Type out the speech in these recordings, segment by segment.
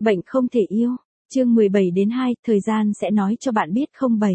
Bệnh không thể yêu. Chương 17-2, thời gian sẽ nói cho bạn biết. 07.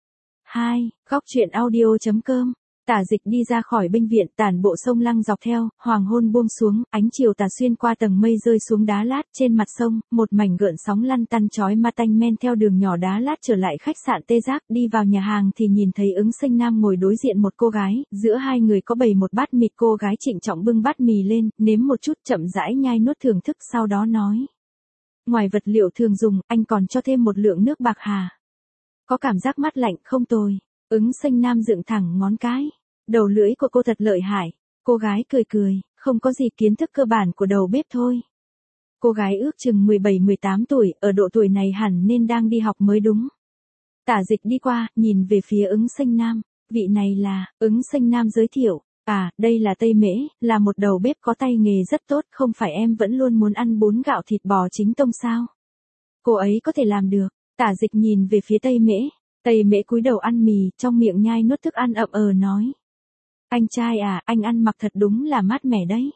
2. Góc truyện audio.com. Tả Dịch đi ra khỏi bệnh viện, tản bộ sông Lăng dọc theo, hoàng hôn buông xuống, ánh chiều tà xuyên qua tầng mây rơi xuống đá lát trên mặt sông, một mảnh gợn sóng lăn tăn chói ma tanh men theo đường nhỏ đá lát trở lại khách sạn Tê Giác, đi vào nhà hàng thì nhìn thấy Ứng Sinh Nam ngồi đối diện một cô gái, giữa hai người có bày một bát mì, cô gái trịnh trọng bưng bát mì lên, nếm một chút chậm rãi nhai nuốt thưởng thức sau đó nói. Ngoài vật liệu thường dùng, anh còn cho thêm một lượng nước bạc hà. Có cảm giác mát lạnh, không tồi. Ứng Sinh Nam dựng thẳng ngón cái. Đầu lưỡi của cô thật lợi hại. Cô gái cười cười, không có gì, kiến thức cơ bản của đầu bếp thôi. Cô gái ước chừng 17-18 tuổi, ở độ tuổi này hẳn nên đang đi học mới đúng. Tả Dịch đi qua, nhìn về phía Ứng Sinh Nam. Vị này là, Ứng Sinh Nam giới thiệu. À, đây là Tây Mễ, là một đầu bếp có tay nghề rất tốt, không phải em vẫn luôn muốn ăn bún gạo thịt bò chính tông sao? Cô ấy có thể làm được. Tả Dịch nhìn về phía Tây Mễ. Tây Mễ cúi đầu ăn mì, trong miệng nhai nuốt thức ăn nói. Anh trai à, anh ăn mặc thật đúng là mát mẻ đấy.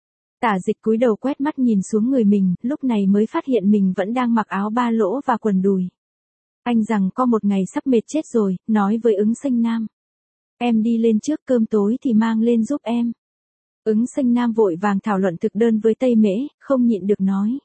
Tả Dịch cúi đầu quét mắt nhìn xuống người mình, lúc này mới phát hiện mình vẫn đang mặc áo ba lỗ và quần đùi. Anh rằng có một ngày sắp mệt chết rồi, nói với Ứng Sinh Nam. Em đi lên trước, cơm tối thì mang lên giúp em. Ứng Sinh Nam vội vàng thảo luận thực đơn với Tây Mễ, không nhịn được nói.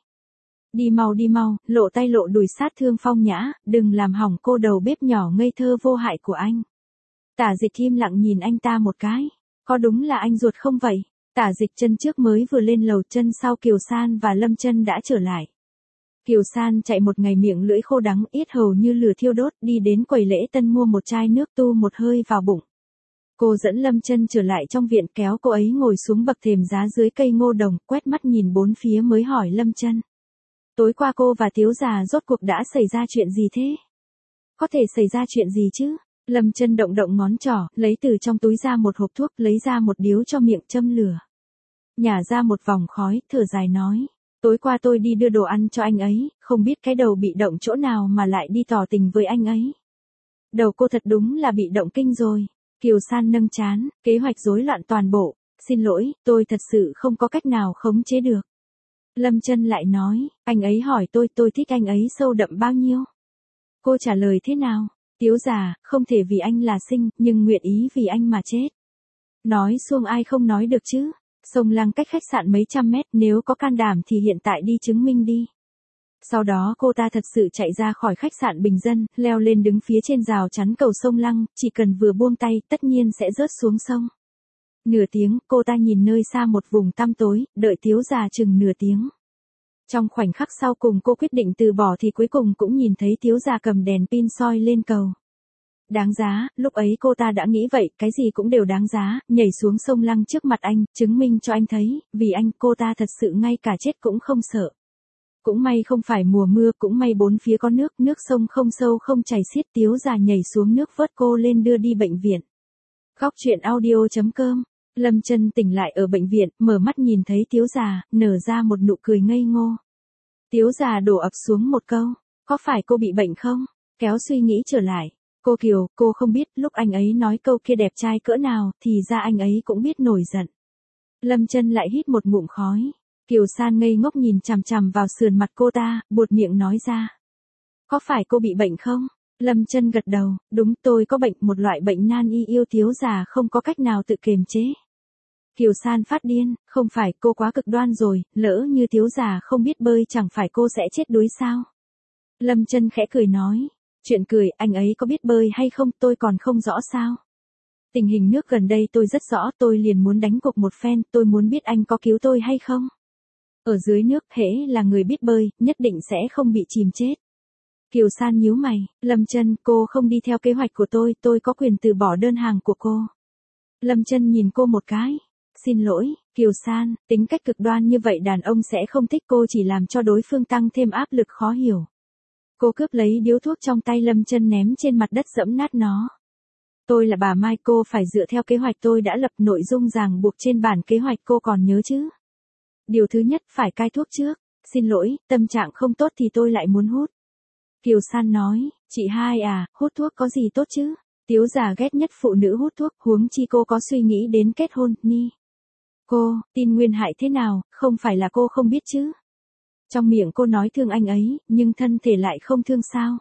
Đi mau, lộ tay lộ đùi sát thương phong nhã, đừng làm hỏng cô đầu bếp nhỏ ngây thơ vô hại của anh. Tả Dịch im lặng nhìn anh ta một cái. Có đúng là anh ruột không vậy? Tả Dịch chân trước mới vừa lên lầu, chân sau Kiều San và Lâm Chân đã trở lại. Kiều San chạy một ngày miệng lưỡi khô đắng, yết hầu như lửa thiêu đốt, đi đến quầy lễ tân mua một chai nước tu một hơi vào bụng. Cô dẫn Lâm Chân trở lại trong viện, kéo cô ấy ngồi xuống bậc thềm giá dưới cây ngô đồng, quét mắt nhìn bốn phía mới hỏi Lâm Chân. Tối qua cô và Tiếu già rốt cuộc đã xảy ra chuyện gì thế? Có thể xảy ra chuyện gì chứ? Lâm Chân động động ngón trỏ, lấy từ trong túi ra một hộp thuốc, lấy ra một điếu cho miệng châm lửa. Nhả ra một vòng khói, thở dài nói. Tối qua tôi đi đưa đồ ăn cho anh ấy, không biết cái đầu bị động chỗ nào mà lại đi tỏ tình với anh ấy. Đầu cô thật đúng là bị động kinh rồi. Kiều San nâng trán, kế hoạch rối loạn toàn bộ. Xin lỗi, tôi thật sự không có cách nào khống chế được. Lâm Chân lại nói, anh ấy hỏi tôi thích anh ấy sâu đậm bao nhiêu? Cô trả lời thế nào? Tiếu già, không thể vì anh là sinh, nhưng nguyện ý vì anh mà chết. Nói xuông ai không nói được chứ? Sông Lăng cách khách sạn mấy trăm mét, nếu có can đảm thì hiện tại đi chứng minh đi. Sau đó cô ta thật sự chạy ra khỏi khách sạn bình dân, leo lên đứng phía trên rào chắn cầu sông Lăng, chỉ cần vừa buông tay, tất nhiên sẽ rớt xuống sông. Nửa tiếng, cô ta nhìn nơi xa một vùng tăm tối, đợi Tiếu già chừng nửa tiếng. Trong khoảnh khắc sau cùng cô quyết định từ bỏ thì cuối cùng cũng nhìn thấy Tiếu già cầm đèn pin soi lên cầu. Đáng giá, lúc ấy cô ta đã nghĩ vậy, cái gì cũng đều đáng giá, nhảy xuống sông Lăng trước mặt anh, chứng minh cho anh thấy, vì anh cô ta thật sự ngay cả chết cũng không sợ. Cũng may không phải mùa mưa, cũng may bốn phía có nước sông không sâu không chảy xiết. Tiếu già nhảy xuống nước vớt cô lên đưa đi bệnh viện. Góc truyện audio.com. Lâm Chân tỉnh lại ở bệnh viện, mở mắt nhìn thấy Tiếu già, nở ra một nụ cười ngây ngô. Tiếu già đổ ập xuống một câu, có phải cô bị bệnh không? Kéo suy nghĩ trở lại. Cô Kiều, cô không biết lúc anh ấy nói câu kia đẹp trai cỡ nào, thì ra anh ấy cũng biết nổi giận. Lâm Chân lại hít một ngụm khói. Kiều San ngây ngốc nhìn chằm chằm vào sườn mặt cô ta, buột miệng nói ra. Có phải cô bị bệnh không? Lâm Chân gật đầu, đúng, tôi có bệnh, một loại bệnh nan y yêu. Tiếu già không có cách nào tự kiềm chế. Kiều San phát điên, không phải cô quá cực đoan rồi, lỡ như Tiếu già không biết bơi chẳng phải cô sẽ chết đuối sao? Lâm Chân khẽ cười nói, chuyện cười, anh ấy có biết bơi hay không tôi còn không rõ sao? Tình hình nước gần đây tôi rất rõ, tôi liền muốn đánh cuộc một phen, tôi muốn biết anh có cứu tôi hay không? Ở dưới nước, hễ là người biết bơi, nhất định sẽ không bị chìm chết. Kiều San nhíu mày, Lâm Chân, cô không đi theo kế hoạch của tôi có quyền từ bỏ đơn hàng của cô. Lâm Chân nhìn cô một cái. Xin lỗi, Kiều San, tính cách cực đoan như vậy đàn ông sẽ không thích, cô chỉ làm cho đối phương tăng thêm áp lực khó hiểu. Cô cướp lấy điếu thuốc trong tay Lâm Chân ném trên mặt đất giẫm nát nó. Tôi là bà Mai, cô phải dựa theo kế hoạch tôi đã lập, nội dung ràng buộc trên bản kế hoạch cô còn nhớ chứ? Điều thứ nhất, phải cai thuốc trước. Xin lỗi, tâm trạng không tốt thì tôi lại muốn hút. Kiều San nói, chị hai à, hút thuốc có gì tốt chứ? Tiếu già ghét nhất phụ nữ hút thuốc, huống chi cô có suy nghĩ đến kết hôn, ni. Cô, tin nguyên hại thế nào, không phải là cô không biết chứ? Trong miệng cô nói thương anh ấy, nhưng thân thể lại không thương sao?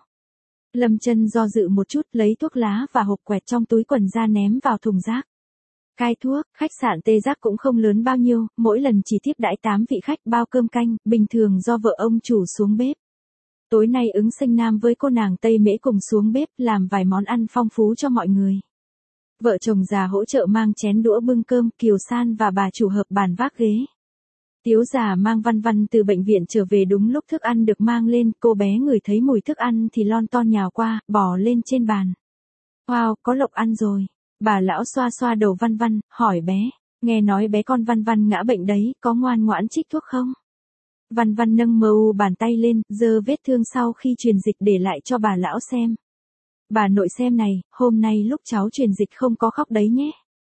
Lâm Chân do dự một chút, lấy thuốc lá và hộp quẹt trong túi quần ra ném vào thùng rác. Cai thuốc, khách sạn Tê Giác cũng không lớn bao nhiêu, mỗi lần chỉ tiếp đãi 8 vị khách bao cơm canh, bình thường do vợ ông chủ xuống bếp. Tối nay Ứng Sinh Nam với cô nàng Tây Mễ cùng xuống bếp làm vài món ăn phong phú cho mọi người. Vợ chồng già hỗ trợ mang chén đũa bưng cơm, Kiều San và bà chủ hợp bàn vác ghế. Tiếu già mang Văn Văn từ bệnh viện trở về đúng lúc thức ăn được mang lên, cô bé ngửi thấy mùi thức ăn thì lon ton nhào qua, bò lên trên bàn. Wow, có lộc ăn rồi. Bà lão xoa xoa đầu Văn Văn, hỏi bé, nghe nói bé con Văn Văn ngã bệnh đấy, có ngoan ngoãn trích thuốc không? Văn Văn nâng mờ u bàn tay lên, giơ vết thương sau khi truyền dịch để lại cho bà lão xem. Bà nội xem này, hôm nay lúc cháu truyền dịch không có khóc đấy nhé.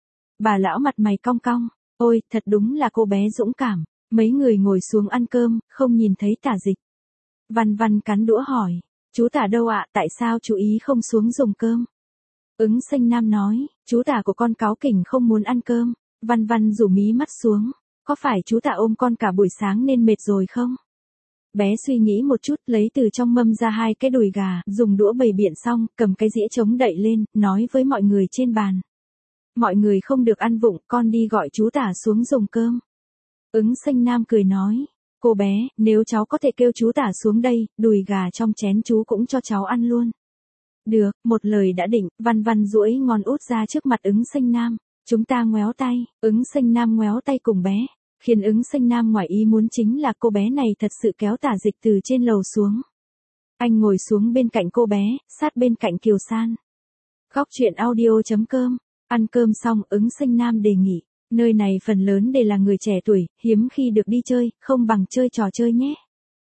Bà lão mặt mày cong cong, ôi, thật đúng là cô bé dũng cảm. Mấy người ngồi xuống ăn cơm, không nhìn thấy Tả Dịch. Văn Văn cắn đũa hỏi, chú Tả đâu ạ, tại sao chú ý không xuống dùng cơm? Ứng Sinh Nam nói, chú Tả của con cáu kỉnh không muốn ăn cơm. Văn Văn rủ mí mắt xuống, có phải chú Tả ôm con cả buổi sáng nên mệt rồi không? Bé suy nghĩ một chút, lấy từ trong mâm ra 2 cái đùi gà, dùng đũa bày biện xong, cầm cái dĩa chống đậy lên, nói với mọi người trên bàn. Mọi người không được ăn vụng, con đi gọi chú Tả xuống dùng cơm. Ứng Sinh Nam cười nói, cô bé, nếu cháu có thể kêu chú Tả xuống đây, đùi gà trong chén chú cũng cho cháu ăn luôn. Được, một lời đã định, Văn Văn duỗi ngón út ra trước mặt Ứng Sinh Nam, chúng ta ngoéo tay, Ứng Sinh Nam ngoéo tay cùng bé, khiến Ứng Sinh Nam ngoài ý muốn chính là cô bé này thật sự kéo Tả Dịch từ trên lầu xuống. Anh ngồi xuống bên cạnh cô bé, sát bên cạnh Kiều San. Góc truyện audio.com, ăn cơm xong Ứng Sinh Nam đề nghị. Nơi này phần lớn đều là người trẻ tuổi, hiếm khi được đi chơi, không bằng chơi trò chơi nhé.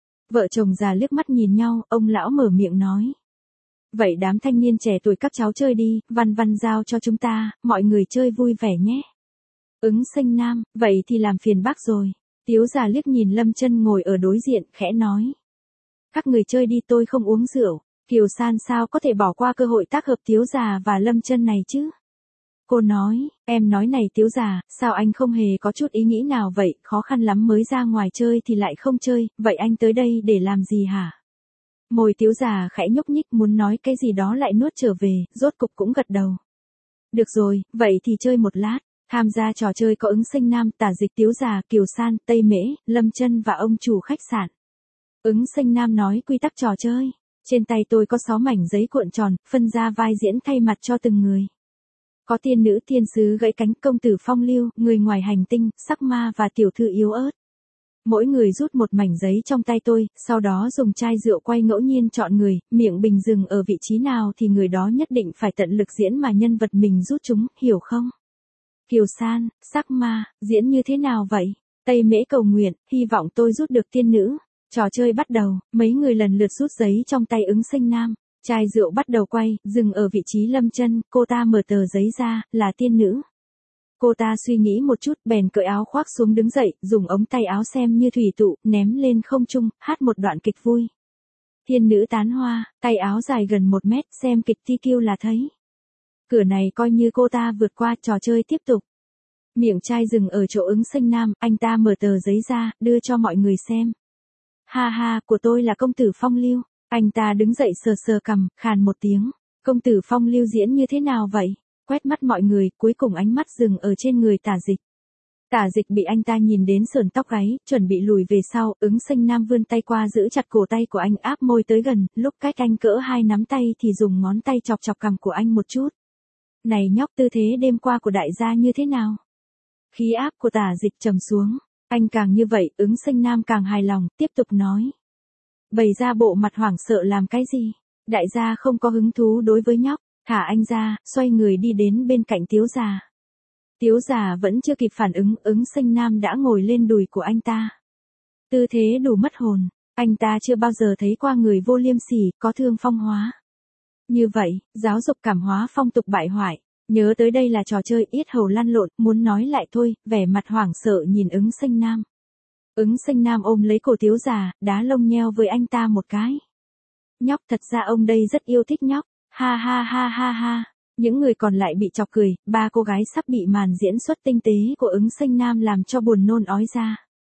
Vợ chồng già liếc mắt nhìn nhau, ông lão mở miệng nói. Vậy đám thanh niên trẻ tuổi các cháu chơi đi, Văn Văn giao cho chúng ta, mọi người chơi vui vẻ nhé. Ứng Sinh Nam, vậy thì làm phiền bác rồi. Tiếu già liếc nhìn Lâm Chân ngồi ở đối diện, khẽ nói. Các người chơi đi, tôi không uống rượu. Kiều San sao có thể bỏ qua cơ hội tác hợp Tiếu già và Lâm Chân này chứ? Cô nói, em nói này Tiếu già, sao anh không hề có chút ý nghĩ nào vậy, khó khăn lắm mới ra ngoài chơi thì lại không chơi, vậy anh tới đây để làm gì hả? Môi Tiếu già khẽ nhúc nhích muốn nói cái gì đó lại nuốt trở về, rốt cục cũng gật đầu. Được rồi, vậy thì chơi một lát. Tham gia trò chơi có Ứng Sinh Nam, Tả Dịch, Tiếu già, Kiều San, Tây Mễ, Lâm Chân và ông chủ khách sạn. Ứng Sinh Nam nói quy tắc trò chơi. Trên tay tôi có 6 mảnh giấy cuộn tròn, phân ra vai diễn thay mặt cho từng người. Có tiên nữ thiên sứ gãy cánh, công tử phong lưu, người ngoài hành tinh, sắc ma và tiểu thư yếu ớt. Mỗi người rút một mảnh giấy trong tay tôi, sau đó dùng chai rượu quay ngẫu nhiên chọn người, miệng bình dừng ở vị trí nào thì người đó nhất định phải tận lực diễn mà nhân vật mình rút chúng, hiểu không? Kiều San, sắc ma, diễn như thế nào vậy? Tây Mễ cầu nguyện, hy vọng tôi rút được tiên nữ. Trò chơi bắt đầu, mấy người lần lượt rút giấy trong tay Ứng Sinh Nam. Chai rượu bắt đầu quay, dừng ở vị trí Lâm Chân, cô ta mở tờ giấy ra, là tiên nữ. Cô ta suy nghĩ một chút, bèn cởi áo khoác xuống đứng dậy, dùng ống tay áo xem như thủy tụ, ném lên không trung, hát một đoạn kịch vui. Tiên nữ tán hoa, tay áo dài gần 1 mét, xem kịch TQ là thấy. Cửa này coi như cô ta vượt qua, trò chơi tiếp tục. Miệng chai dừng ở chỗ Ứng Sinh Nam, anh ta mở tờ giấy ra, đưa cho mọi người xem. Ha ha, của tôi là công tử phong lưu. Anh ta đứng dậy sờ sờ cằm, khàn một tiếng. Công tử phong lưu diễn như thế nào vậy? Quét mắt mọi người, cuối cùng ánh mắt dừng ở trên người Tả Dịch. Tả Dịch bị anh ta nhìn đến sườn tóc gáy, chuẩn bị lùi về sau, Ứng Sinh Nam vươn tay qua giữ chặt cổ tay của anh, áp môi tới gần, lúc cách anh cỡ 2 nắm tay thì dùng ngón tay chọc chọc cằm của anh một chút. Này nhóc, tư thế đêm qua của đại gia như thế nào? Khí áp của Tả Dịch trầm xuống. Anh càng như vậy, Ứng Sinh Nam càng hài lòng, tiếp tục nói. Bày ra bộ mặt hoảng sợ làm cái gì? Đại gia không có hứng thú đối với nhóc, thả anh ra, xoay người đi đến bên cạnh Tiếu già. Tiếu già vẫn chưa kịp phản ứng, Ứng Sinh Nam đã ngồi lên đùi của anh ta. Tư thế đủ mất hồn, anh ta chưa bao giờ thấy qua người vô liêm sỉ, có thương phong hóa. Như vậy, giáo dục cảm hóa phong tục bại hoại. Nhớ tới đây là trò chơi, yết hầu lăn lộn, muốn nói lại thôi, vẻ mặt hoảng sợ nhìn Ứng Sinh Nam. Ứng Sinh Nam ôm lấy cổ Tiếu già, đá lông nheo với anh ta một cái. Nhóc, thật ra ông đây rất yêu thích nhóc, ha ha ha ha ha. Những người còn lại bị chọc cười, 3 cô gái sắp bị màn diễn xuất tinh tế của Ứng Sinh Nam làm cho buồn nôn ói ra.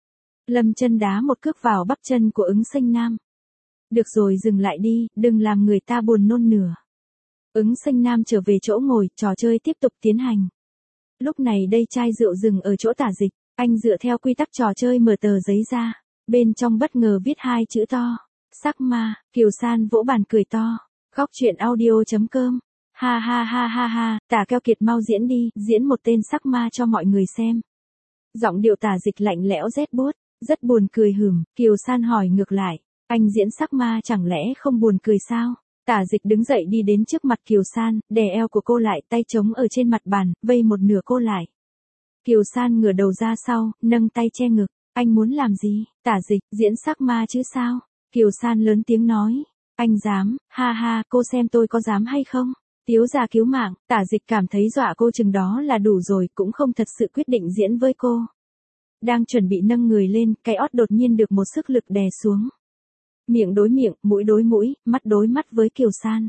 Lâm Chân đá một cước vào bắp chân của Ứng Xanh Nam. Được rồi, dừng lại đi, đừng làm người ta buồn nôn nửa. Ứng Xanh Nam trở về chỗ ngồi, trò chơi tiếp tục tiến hành. Lúc này đây chai rượu dừng ở chỗ Tả Dịch, anh dựa theo quy tắc trò chơi mở tờ giấy ra, bên trong bất ngờ viết hai chữ to, sắc ma. Kiều San vỗ bàn cười to. Góc truyện audio.com. Ha ha ha ha ha, Tả Keo Kiệt mau diễn đi, diễn một tên sắc ma cho mọi người xem. Giọng điệu Tả Dịch lạnh lẽo rét buốt, rất buồn cười hửm. Kiều San hỏi ngược lại, anh diễn sắc ma chẳng lẽ không buồn cười sao? Tả Dịch đứng dậy đi đến trước mặt Kiều San, đè eo của cô lại, tay trống ở trên mặt bàn, vây một nửa cô lại. Kiều San ngửa đầu ra sau, nâng tay che ngực. Anh muốn làm gì? Tả Dịch, diễn sắc ma chứ sao? Kiều San lớn tiếng nói. Anh dám, ha ha, cô xem tôi có dám hay không? Tiếu gia cứu mạng. Tả Dịch cảm thấy dọa cô chừng đó là đủ rồi, cũng không thật sự quyết định diễn với cô. Đang chuẩn bị nâng người lên, cái ót đột nhiên được một sức lực đè xuống. Miệng đối miệng, mũi đối mũi, mắt đối mắt với Kiều San.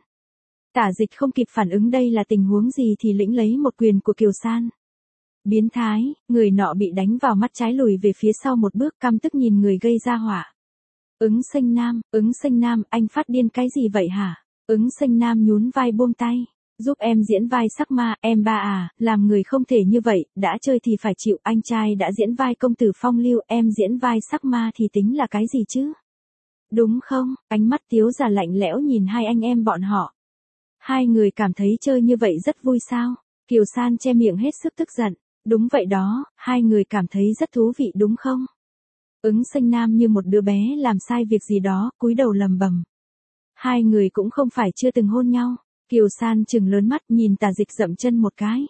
Tả Dịch không kịp phản ứng đây là tình huống gì thì lĩnh lấy một quyền của Kiều San. Biến thái, người nọ bị đánh vào mắt trái lùi về phía sau một bước, căm tức nhìn người gây ra họa. Ứng Xanh Nam, anh phát điên cái gì vậy hả? Ứng Xanh Nam nhún vai buông tay. Giúp em diễn vai sắc ma, em ba à, làm người không thể như vậy, đã chơi thì phải chịu, anh trai đã diễn vai công tử phong lưu, em diễn vai sắc ma thì tính là cái gì chứ? Đúng không? Ánh mắt Tiếu gia lạnh lẽo nhìn hai anh em bọn họ. Hai người cảm thấy chơi như vậy rất vui sao? Kiều San che miệng hết sức tức giận. Đúng vậy đó, hai người cảm thấy rất thú vị đúng không? Ứng Xanh Nam như một đứa bé làm sai việc gì đó, cúi đầu lầm bầm. Hai người cũng không phải chưa từng hôn nhau. Kiều San trừng lớn mắt nhìn Tả Dịch dậm chân một cái.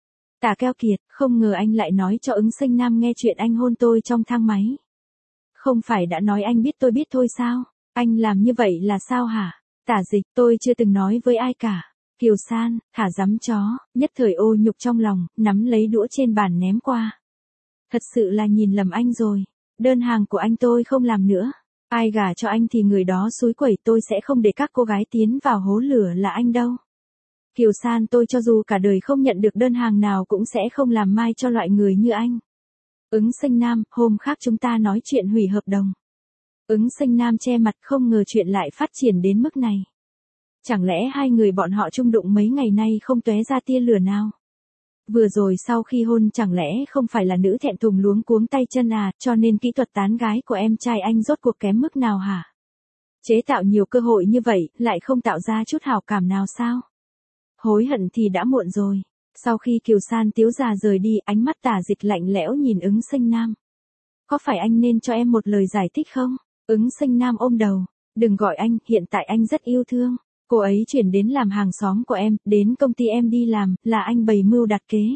Tả Keo Kiệt, không ngờ anh lại nói cho Ứng Xanh Nam nghe chuyện anh hôn tôi trong thang máy. Không phải đã nói anh biết tôi biết thôi sao? Anh làm như vậy là sao hả? Tả Dịch, tôi chưa từng nói với ai cả. Kiều San, thả dắm chó, nhất thời ô nhục trong lòng, nắm lấy đũa trên bàn ném qua. Thật sự là nhìn lầm anh rồi. Đơn hàng của anh tôi không làm nữa. Ai gả cho anh thì người đó xúi quẩy, tôi sẽ không để các cô gái tiến vào hố lửa là anh đâu. Kiều San, tôi cho dù cả đời không nhận được đơn hàng nào cũng sẽ không làm mai cho loại người như anh. Ứng Xanh Nam, hôm khác chúng ta nói chuyện hủy hợp đồng. Ứng Xanh Nam che mặt không ngờ chuyện lại phát triển đến mức này. Chẳng lẽ hai người bọn họ chung đụng mấy ngày nay không tóe ra tia lửa nào? Vừa rồi sau khi hôn chẳng lẽ không phải là nữ thẹn thùng luống cuống tay chân à, cho nên kỹ thuật tán gái của em trai anh rốt cuộc kém mức nào hả? Chế tạo nhiều cơ hội như vậy, lại không tạo ra chút hảo cảm nào sao? Hối hận thì đã muộn rồi. Sau khi Kiều San Tiếu gia rời đi, ánh mắt Tả Dịch lạnh lẽo nhìn Ứng Xanh Nam. Có phải anh nên cho em một lời giải thích không? Ứng Xanh Nam ôm đầu. Đừng gọi anh, hiện tại anh rất yêu thương. Cô ấy chuyển đến làm hàng xóm của em, đến công ty em đi làm, là anh bày mưu đặt kế.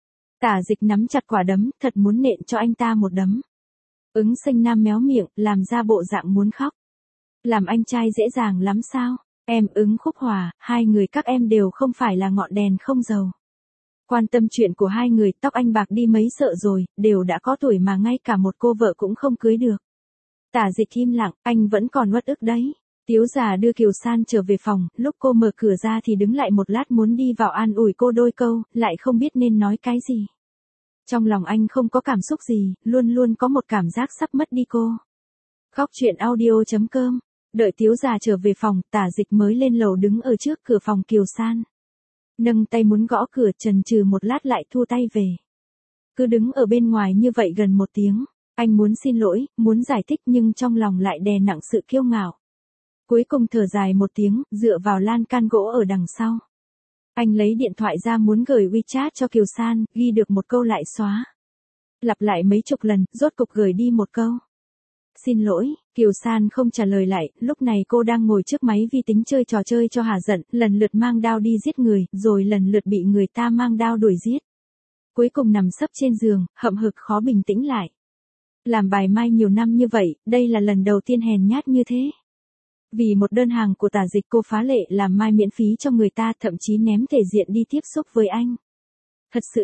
Tả Dịch nắm chặt quả đấm, thật muốn nện cho anh ta một đấm. Ứng Xanh Nam méo miệng, làm ra bộ dạng muốn khóc. Làm anh trai dễ dàng lắm sao? Em Ứng Khúc Hòa, hai người các em đều không phải là ngọn đèn không dầu. Quan tâm chuyện của hai người, tóc anh bạc đi mấy sợ rồi, đều đã có tuổi mà ngay cả một cô vợ cũng không cưới được. Tả Dịch im lặng, anh vẫn còn uất ức đấy. Tiếu già đưa Kiều San trở về phòng, lúc cô mở cửa ra thì đứng lại một lát muốn đi vào an ủi cô đôi câu, lại không biết nên nói cái gì. Trong lòng anh không có cảm xúc gì, luôn luôn có một cảm giác sắp mất đi cô. Góc truyện audio.com. Đợi Tiếu già trở về phòng, Tả Dịch mới lên lầu đứng ở trước cửa phòng Kiều San. Nâng tay muốn gõ cửa, chần chừ một lát lại thu tay về. Cứ đứng ở bên ngoài như vậy gần một tiếng, anh muốn xin lỗi, muốn giải thích nhưng trong lòng lại đè nặng sự kiêu ngạo. Cuối cùng thở dài một tiếng, dựa vào lan can gỗ ở đằng sau. Anh lấy điện thoại ra muốn gửi WeChat cho Kiều San, ghi được một câu lại xóa. Lặp lại mấy chục lần, rốt cục gửi đi một câu. Xin lỗi, Kiều San không trả lời lại, lúc này cô đang ngồi trước máy vi tính chơi trò chơi cho hả giận, lần lượt mang đao đi giết người, rồi lần lượt bị người ta mang đao đuổi giết. Cuối cùng nằm sấp trên giường, hậm hực khó bình tĩnh lại. Làm bài mai nhiều năm như vậy, đây là lần đầu tiên hèn nhát như thế. Vì một đơn hàng của Tả Dịch cô phá lệ làm mai miễn phí cho người ta, thậm chí ném thể diện đi tiếp xúc với anh. Thật sự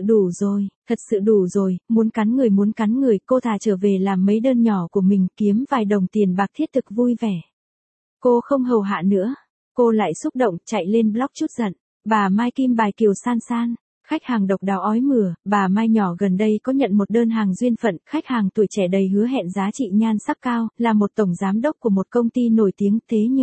đủ rồi, muốn cắn người, cô thà trở về làm mấy đơn nhỏ của mình kiếm vài đồng tiền bạc thiết thực vui vẻ. Cô không hầu hạ nữa, cô lại xúc động chạy lên blog chút giận, bà Mai Kim bài Kiều San San. Khách hàng độc đáo ói mửa, bà Mai nhỏ gần đây có nhận một đơn hàng duyên phận, khách hàng tuổi trẻ đầy hứa hẹn giá trị nhan sắc cao, là một tổng giám đốc của một công ty nổi tiếng,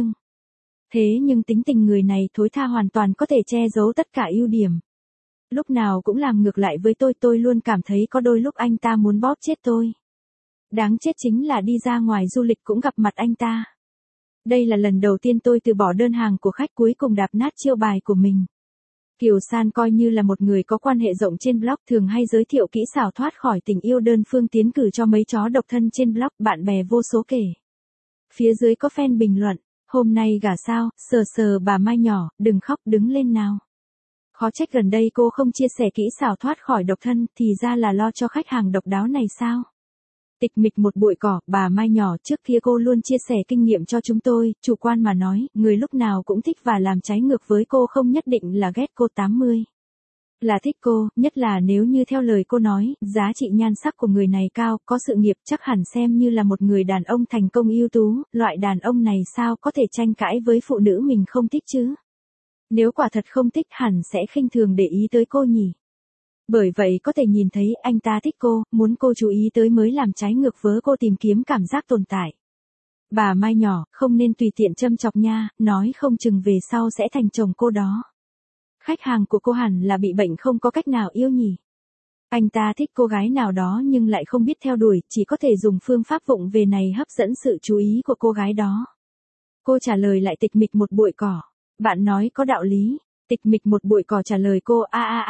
thế nhưng tính tình người này thối tha hoàn toàn có thể che giấu tất cả ưu điểm. Lúc nào cũng làm ngược lại với tôi luôn cảm thấy có đôi lúc anh ta muốn bóp chết tôi. Đáng chết chính là đi ra ngoài du lịch cũng gặp mặt anh ta. Đây là lần đầu tiên tôi từ bỏ đơn hàng của khách, cuối cùng đạp nát chiêu bài của mình. Kiều San coi như là một người có quan hệ rộng trên blog, thường hay giới thiệu kỹ xảo thoát khỏi tình yêu đơn phương tiến cử cho mấy chó độc thân trên blog, bạn bè vô số kể. Phía dưới có fan bình luận, hôm nay gả sao, sờ bà Mai nhỏ, đừng khóc đứng lên nào. Khó trách gần đây cô không chia sẻ kỹ xảo thoát khỏi độc thân, thì ra là lo cho khách hàng độc đáo này sao? Tịch mịch một bụi cỏ, bà Mai nhỏ, trước kia cô luôn chia sẻ kinh nghiệm cho chúng tôi, chủ quan mà nói, người lúc nào cũng thích và làm trái ngược với cô không nhất định là ghét cô, 80. Là thích cô, nhất là nếu như theo lời cô nói, giá trị nhan sắc của người này cao, có sự nghiệp, chắc hẳn xem như là một người đàn ông thành công ưu tú, loại đàn ông này sao có thể tranh cãi với phụ nữ mình không thích chứ? Nếu quả thật không thích hẳn sẽ khinh thường để ý tới cô nhỉ? Bởi vậy có thể nhìn thấy anh ta thích cô, muốn cô chú ý tới mới làm trái ngược với cô, tìm kiếm cảm giác tồn tại. Bà Mai nhỏ, không nên tùy tiện châm chọc nha, nói không chừng về sau sẽ thành chồng cô đó. Khách hàng của cô hẳn là bị bệnh không có cách nào yêu nhỉ. Anh ta thích cô gái nào đó nhưng lại không biết theo đuổi, chỉ có thể dùng phương pháp vụng về này hấp dẫn sự chú ý của cô gái đó. Cô trả lời lại tịch mịch một bụi cỏ. Bạn nói có đạo lý. Tịch mịch một bụi cỏ trả lời cô,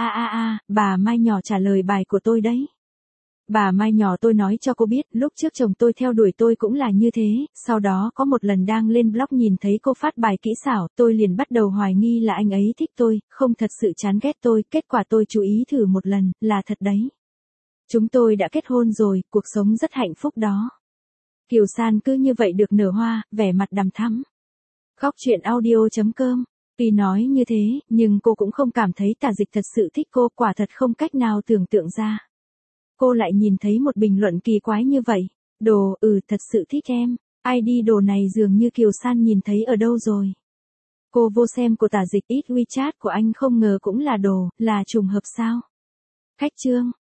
bà Mai nhỏ trả lời bài của tôi đấy. Bà Mai nhỏ, tôi nói cho cô biết, lúc trước chồng tôi theo đuổi tôi cũng là như thế, sau đó có một lần đang lên blog nhìn thấy cô phát bài kỹ xảo, tôi liền bắt đầu hoài nghi là anh ấy thích tôi, không thật sự chán ghét tôi, kết quả tôi chú ý thử một lần, là thật đấy. Chúng tôi đã kết hôn rồi, cuộc sống rất hạnh phúc đó. Kiều San cứ như vậy được nở hoa, vẻ mặt đằm thắm. Góc truyện audio.com. Tuy nói như thế, nhưng cô cũng không cảm thấy Tả Dịch thật sự thích cô, quả thật không cách nào tưởng tượng ra. Cô lại nhìn thấy một bình luận kỳ quái như vậy. Đồ, thật sự thích em. ID đồ này dường như Kiều San nhìn thấy ở đâu rồi. Cô vô xem của Tả Dịch, ít WeChat của anh không ngờ cũng là đồ, là trùng hợp sao? Khách chương.